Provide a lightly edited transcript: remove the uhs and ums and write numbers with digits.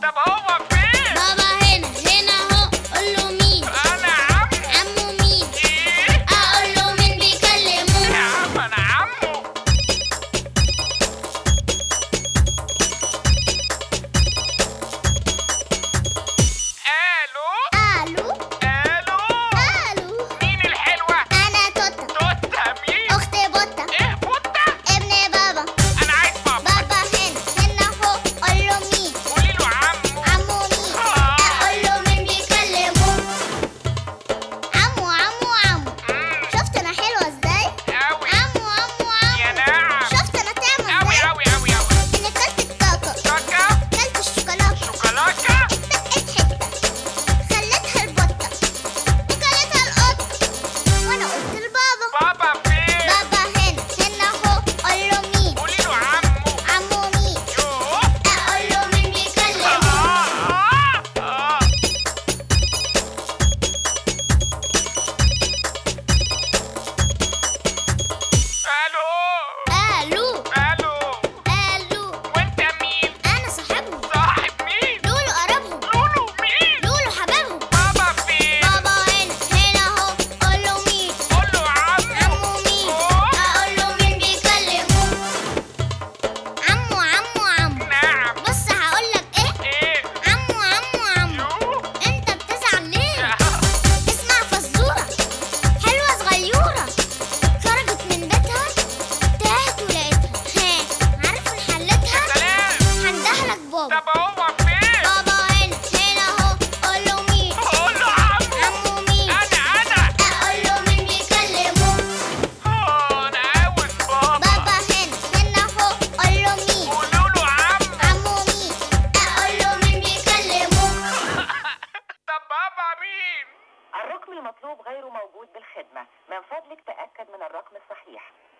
طب هو فين؟ بابا هنا اهو. قول له مين؟ انا عمو. عمو مين؟ ايه؟ اقول له مين بيكلموه؟ يا عم انا عمو. الو الو الو. الو. مين الحلوة؟ انا توتا، توتة مين؟ اخت بطة، ايه بوتة؟ ابن بابا. انا عايز بابا. بابا هنا اهو. قول له مين؟ قولي له عمو. عمو مين؟ اقول له مين بيكلموه؟ عمو عمو عمو. شفت انا حلوة ازاي؟ اوي عمو عمو عمو. يا نعم. شفت انا طعمة اوي ازاي؟ اوي اوي اوي. انا كلت الكاكا، كاكا. كلت الشوكولاتة، شوكولاتة. دقت حتة، خلتها البطة وكلتها القطة، وانا قلت لبابا. بابا فين؟ بابا هنا اهو. قول له مين؟ قولي له عمو. عمو مين؟ يوه. اقول له مين بيكلمه؟ الو الو الو. الو. وانت مين؟ انا صاحبهم، صاحب مين؟ لولو قربهم، لولو مين؟ لولو حبابهم. بابا فين؟ بابا هنا اهو. قول له مين؟ قول له عمو. عمو مين؟ اقول له مين بيكلمه؟ عمو عمو عمو. نعم. بص هقول لك ايه. ايه؟ عمو عمو عمو. يوه. انت بتزعل ليه؟ اسمع فزورة حلوة صغيرة، خرجت من بيتها تاهت ولقيتها. عارف إن حلتها؟ سلام. هندهلك بابا. طب هو فين؟ بابا هنا اهو. قول له مين؟ قول له عمو. عمو مين؟ انا اقول له مين بيكلمه؟ انا عاوز بابا. بابا هنا اهو. قول له مين؟ قولوا له عمو. عمو مين؟ اقول له مين بيكلمه؟ طب بابا مين؟ الرقم المطلوب غير موجود بالخدمة، من فضلك تأكد من الرقم الصحيح.